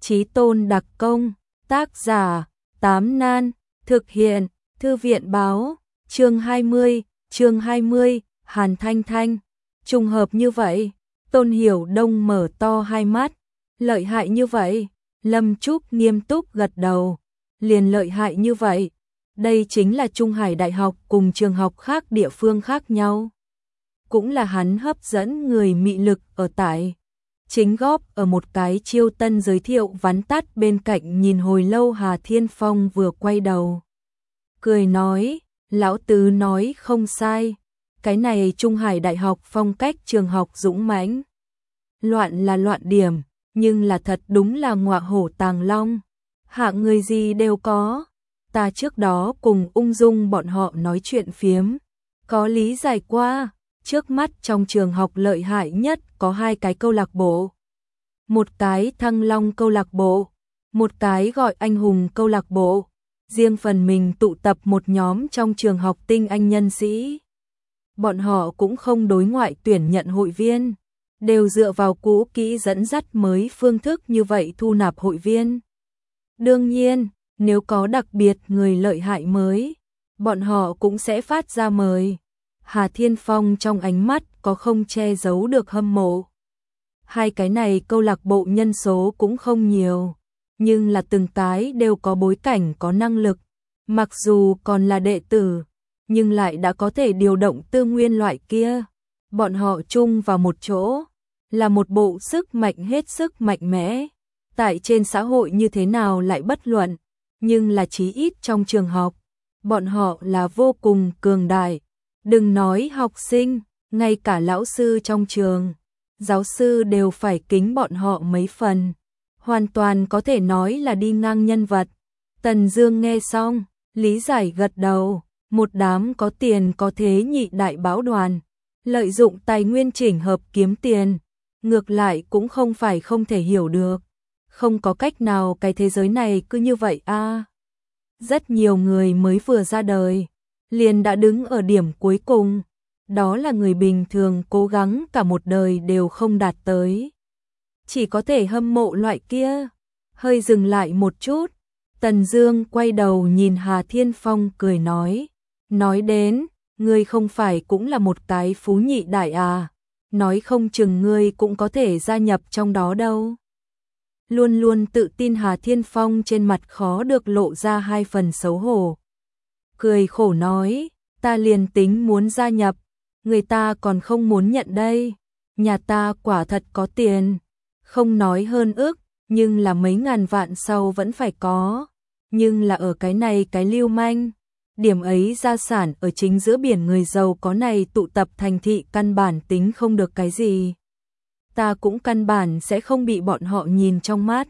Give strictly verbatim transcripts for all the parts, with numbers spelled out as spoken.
Chí Tôn đặc công, tác giả, Tám Nan, thực hiện, Thư viện báo, chương hai mươi, chương hai mươi, Hàn Thanh Thanh. Trùng hợp như vậy, Tôn Hiểu Đông mở to hai mắt, lợi hại như vậy, Lâm Trúc nghiêm túc gật đầu, liền lợi hại như vậy. Đây chính là Trung Hải Đại học cùng trường học khác địa phương khác nhau. Cũng là hắn hấp dẫn người mị lực ở tại. Chính góp ở một cái chiêu tân giới thiệu vắn tắt bên cạnh nhìn hồi lâu Hà Thiên Phong vừa quay đầu. Cười nói, lão tứ nói không sai, cái này Trung Hải Đại học phong cách trường học dũng mãnh. Loạn là loạn điểm, nhưng là thật đúng là ngọa hổ tàng long. Hạng người gì đều có. Ta trước đó cùng ung dung bọn họ nói chuyện phiếm. Có lý giải qua, trước mắt trong trường học lợi hại nhất có hai cái câu lạc bộ. Một cái Thăng Long câu lạc bộ, một cái gọi Anh Hùng câu lạc bộ. Riêng phần mình tụ tập một nhóm trong trường học tinh anh nhân sĩ. Bọn họ cũng không đối ngoại tuyển nhận hội viên, đều dựa vào cũ kỹ dẫn dắt mới phương thức như vậy thu nạp hội viên. Đương nhiên, nếu có đặc biệt người lợi hại mới, bọn họ cũng sẽ phát ra mời. Hà Thiên Phong trong ánh mắt có không che giấu được hâm mộ. Hai cái này câu lạc bộ nhân số cũng không nhiều, nhưng là từng cái đều có bối cảnh có năng lực. Mặc dù còn là đệ tử, nhưng lại đã có thể điều động tư nguyên loại kia. Bọn họ chung vào một chỗ, là một bộ sức mạnh hết sức mạnh mẽ. Tại trên xã hội như thế nào lại bất luận, nhưng là chí ít trong trường học, bọn họ là vô cùng cường đại. Đừng nói học sinh, ngay cả lão sư trong trường, giáo sư đều phải kính bọn họ mấy phần. Hoàn toàn có thể nói là đi ngang nhân vật. Tần Dương nghe xong, lý giải gật đầu, một đám có tiền có thế nhị đại bão đoàn, lợi dụng tài nguyên chỉnh hợp kiếm tiền, ngược lại cũng không phải không thể hiểu được. Không có cách nào cái thế giới này cứ như vậy a. À. Rất nhiều người mới vừa ra đời, liền đã đứng ở điểm cuối cùng, đó là người bình thường cố gắng cả một đời đều không đạt tới. Chỉ có thể hâm mộ loại kia. Hơi dừng lại một chút, Tần Dương quay đầu nhìn Hà Thiên Phong cười nói, nói đến, ngươi không phải cũng là một cái phú nhị đại à, nói không chừng ngươi cũng có thể gia nhập trong đó đâu. Luôn luôn tự tin Hà Thiên Phong trên mặt khó được lộ ra hai phần xấu hổ. Cười khổ nói, ta liền tính muốn gia nhập, người ta còn không muốn nhận đây. Nhà ta quả thật có tiền, không nói hơn ước, nhưng là mấy ngàn vạn sau vẫn phải có. Nhưng là ở cái này cái lưu manh, điểm ấy gia sản ở chính giữa biển người giàu có này tụ tập thành thị căn bản tính không được cái gì. Ta cũng căn bản sẽ không bị bọn họ nhìn trong mắt.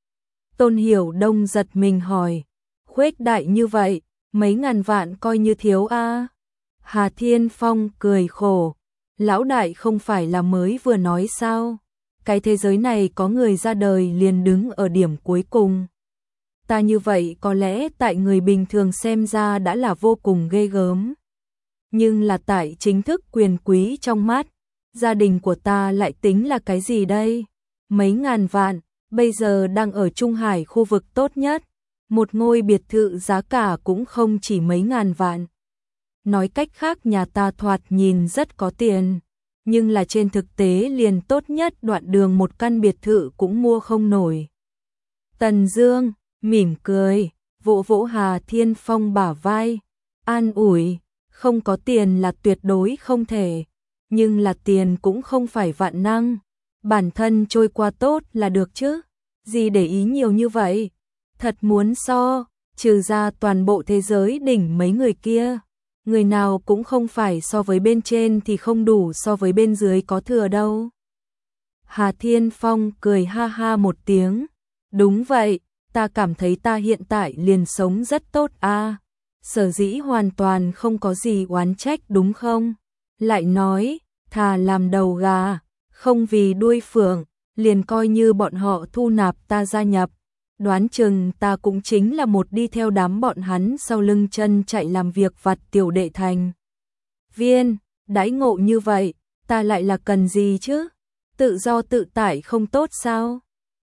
Tôn Hiểu Đông giật mình hỏi, khuếch đại như vậy, mấy ngàn vạn coi như thiếu a? À? Hà Thiên Phong cười khổ, lão đại không phải là mới vừa nói sao? Cái thế giới này có người ra đời liền đứng ở điểm cuối cùng. Ta như vậy có lẽ tại người bình thường xem ra đã là vô cùng ghê gớm. Nhưng là tại chính thức quyền quý trong mắt, gia đình của ta lại tính là cái gì đây? Mấy ngàn vạn, bây giờ đang ở Trung Hải khu vực tốt nhất. Một ngôi biệt thự giá cả cũng không chỉ mấy ngàn vạn. Nói cách khác nhà ta thoạt nhìn rất có tiền, nhưng là trên thực tế liền tốt nhất đoạn đường một căn biệt thự cũng mua không nổi. Tần Dương mỉm cười, vỗ vỗ Hà Thiên Phong bả vai, an ủi, không có tiền là tuyệt đối không thể, nhưng là tiền cũng không phải vạn năng, bản thân trôi qua tốt là được chứ, gì để ý nhiều như vậy, thật muốn so, trừ ra toàn bộ thế giới đỉnh mấy người kia, người nào cũng không phải so với bên trên thì không đủ so với bên dưới có thừa đâu. Hà Thiên Phong cười ha ha một tiếng, đúng vậy, ta cảm thấy ta hiện tại liền sống rất tốt a, à, sở dĩ hoàn toàn không có gì oán trách đúng không? Lại nói, thà làm đầu gà, không vì đuôi phượng, liền coi như bọn họ thu nạp ta gia nhập, đoán chừng ta cũng chính là một đi theo đám bọn hắn sau lưng chân chạy làm việc vặt tiểu đệ thành viên, đãi ngộ như vậy, ta lại là cần gì chứ? Tự do tự tại không tốt sao?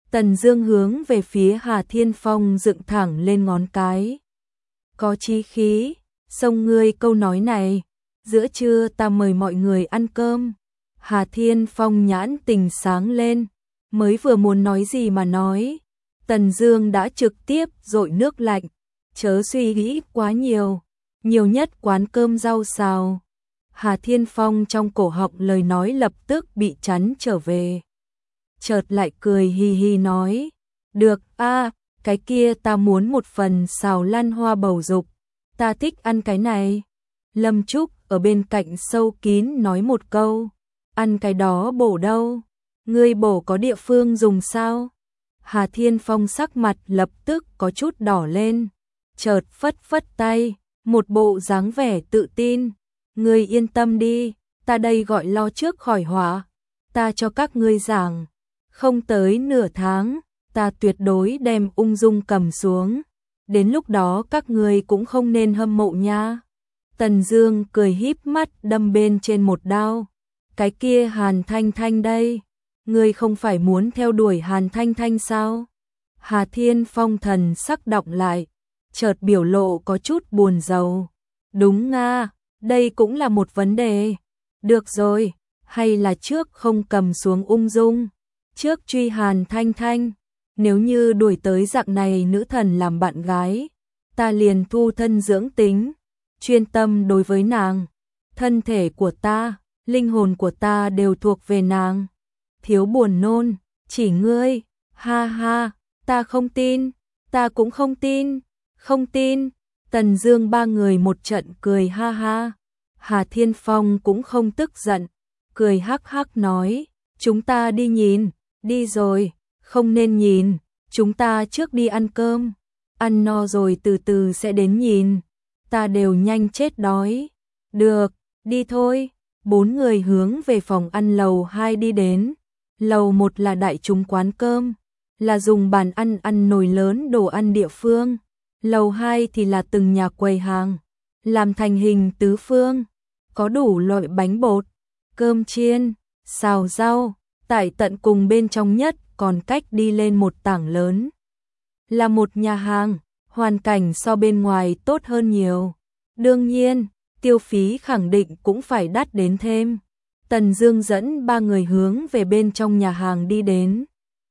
Tần Dương hướng về phía Hà Thiên Phong dựng thẳng lên ngón cái. Có chí khí, xông ngươi câu nói này, giữa trưa ta mời mọi người ăn cơm. Hà Thiên Phong nhãn tình sáng lên, mới vừa muốn nói gì mà nói. Tần Dương đã trực tiếp dội nước lạnh, chớ suy nghĩ quá nhiều, nhiều nhất quán cơm rau xào. Hà Thiên Phong trong cổ họng lời nói lập tức bị chắn trở về. Chợt lại cười hi hi nói, được a, cái kia ta muốn một phần xào lan hoa bầu dục, ta thích ăn cái này. Lâm Trúc ở bên cạnh sâu kín nói một câu, ăn cái đó bổ đâu, ngươi bổ có địa phương dùng sao? Hà Thiên Phong sắc mặt lập tức có chút đỏ lên, chợt phất phất tay, một bộ dáng vẻ tự tin, ngươi yên tâm đi, ta đây gọi lo trước khỏi họa, ta cho các ngươi giảng, không tới nửa tháng, ta tuyệt đối đem ung dung cầm xuống, đến lúc đó các ngươi cũng không nên hâm mộ nha. Tần Dương cười híp mắt đâm bên trên một đao, cái kia Hàn Thanh Thanh đây, ngươi không phải muốn theo đuổi Hàn Thanh Thanh sao? Hà Thiên Phong thần sắc đọng lại, chợt biểu lộ có chút buồn rầu. Đúng nga, đây cũng là một vấn đề. Được rồi, hay là trước không cầm xuống ung dung, trước truy Hàn Thanh Thanh, nếu như đuổi tới dạng này nữ thần làm bạn gái, ta liền thu thân dưỡng tính, chuyên tâm đối với nàng, thân thể của ta, linh hồn của ta đều thuộc về nàng. Thiếu buồn nôn, chỉ ngươi, ha ha, ta không tin, ta cũng không tin, không tin. Tần Dương ba người một trận cười ha ha. Hà Thiên Phong cũng không tức giận, cười hắc hắc nói, chúng ta đi nhìn, đi rồi, không nên nhìn, chúng ta trước đi ăn cơm, ăn no rồi từ từ sẽ đến nhìn, ta đều nhanh chết đói. Được, đi thôi. Bốn người hướng về phòng ăn lầu hai đi đến. Lầu một là đại chúng quán cơm, là dùng bàn ăn ăn nồi lớn đồ ăn địa phương. Lầu hai thì là từng nhà quầy hàng, làm thành hình tứ phương, có đủ loại bánh bột, cơm chiên, xào rau, tại tận cùng bên trong nhất còn cách đi lên một tảng lớn. Là một nhà hàng, hoàn cảnh so bên ngoài tốt hơn nhiều. Đương nhiên, tiêu phí khẳng định cũng phải đắt đến thêm. Tần Dương dẫn ba người hướng về bên trong nhà hàng đi đến.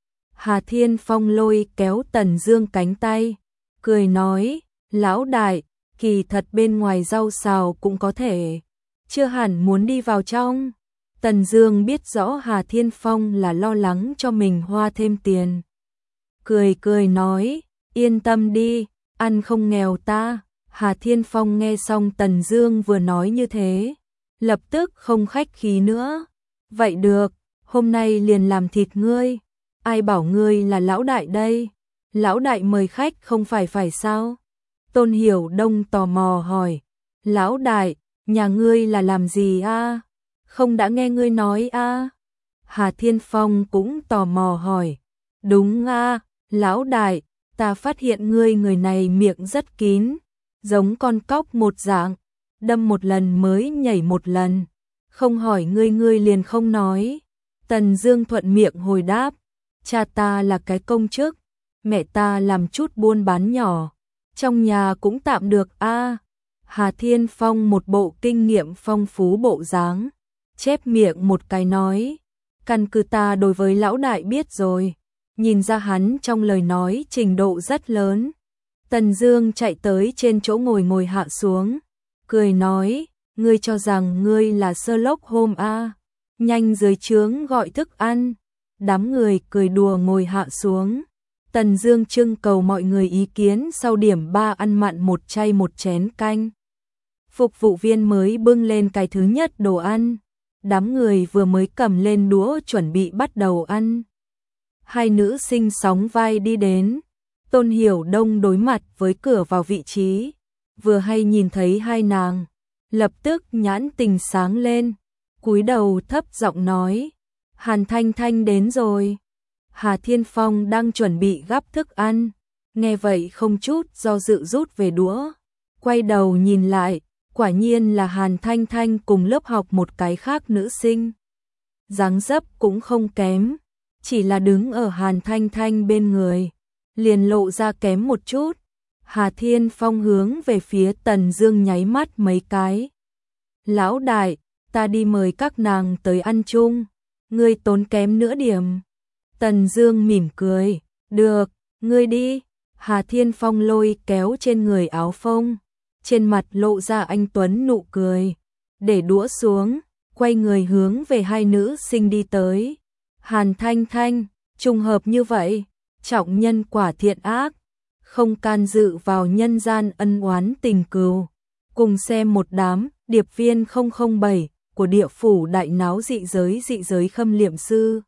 Hà Thiên Phong lôi kéo Tần Dương cánh tay, cười nói, lão đại, kỳ thật bên ngoài rau xào cũng có thể, chưa hẳn muốn đi vào trong. Tần Dương biết rõ Hà Thiên Phong là lo lắng cho mình hoa thêm tiền. Cười cười nói, yên tâm đi, ăn không nghèo ta. Hà Thiên Phong nghe xong Tần Dương vừa nói như thế, lập tức không khách khí nữa. Vậy được, hôm nay liền làm thịt ngươi. Ai bảo ngươi là lão đại đây? Lão đại mời khách không phải phải sao? Tôn Hiểu Đông tò mò hỏi, lão đại, nhà ngươi là làm gì a? Không đã nghe ngươi nói a? Hà Thiên Phong cũng tò mò hỏi, đúng a, lão đại, ta phát hiện ngươi người này miệng rất kín, giống con cóc một dạng, đâm một lần mới nhảy một lần, không hỏi ngươi ngươi liền không nói. Tần Dương thuận miệng hồi đáp, cha ta là cái công chức, mẹ ta làm chút buôn bán nhỏ, trong nhà cũng tạm được a. Hà Thiên Phong một bộ kinh nghiệm phong phú bộ dáng, chép miệng một cái nói, căn cứ ta đối với lão đại biết rồi, nhìn ra hắn trong lời nói trình độ rất lớn. Tần Dương chạy tới trên chỗ ngồi ngồi hạ xuống, cười nói, ngươi cho rằng ngươi là Sherlock Holmes a? Nhanh dưới trướng gọi thức ăn. Đám người cười đùa ngồi hạ xuống. Tần Dương trưng cầu mọi người ý kiến sau điểm ba ăn mặn một chay một chén canh. Phục vụ viên mới bưng lên cái thứ nhất đồ ăn. Đám người vừa mới cầm lên đũa chuẩn bị bắt đầu ăn. Hai nữ sinh sóng vai đi đến. Tôn Hiểu Đông đối mặt với cửa vào vị trí, vừa hay nhìn thấy hai nàng, lập tức nhãn tình sáng lên, cúi đầu thấp giọng nói, Hàn Thanh Thanh đến rồi. Hà Thiên Phong đang chuẩn bị gắp thức ăn, nghe vậy không chút do dự rút về đũa, quay đầu nhìn lại, quả nhiên là Hàn Thanh Thanh cùng lớp học một cái khác nữ sinh. Dáng dấp cũng không kém, chỉ là đứng ở Hàn Thanh Thanh bên người, liền lộ ra kém một chút. Hà Thiên Phong hướng về phía Tần Dương nháy mắt mấy cái. Lão đại, ta đi mời các nàng tới ăn chung, ngươi tốn kém nữa điểm. Tần Dương mỉm cười, được, ngươi đi. Hà Thiên Phong lôi kéo trên người áo phông, trên mặt lộ ra anh tuấn nụ cười, để đũa xuống, quay người hướng về hai nữ sinh đi tới. Hàn Thanh Thanh, trùng hợp như vậy, trọng nhân quả thiện ác, không can dự vào nhân gian ân oán tình cừu. Cùng xem một đám điệp viên không không bảy của địa phủ đại náo dị giới dị giới khâm liệm sư.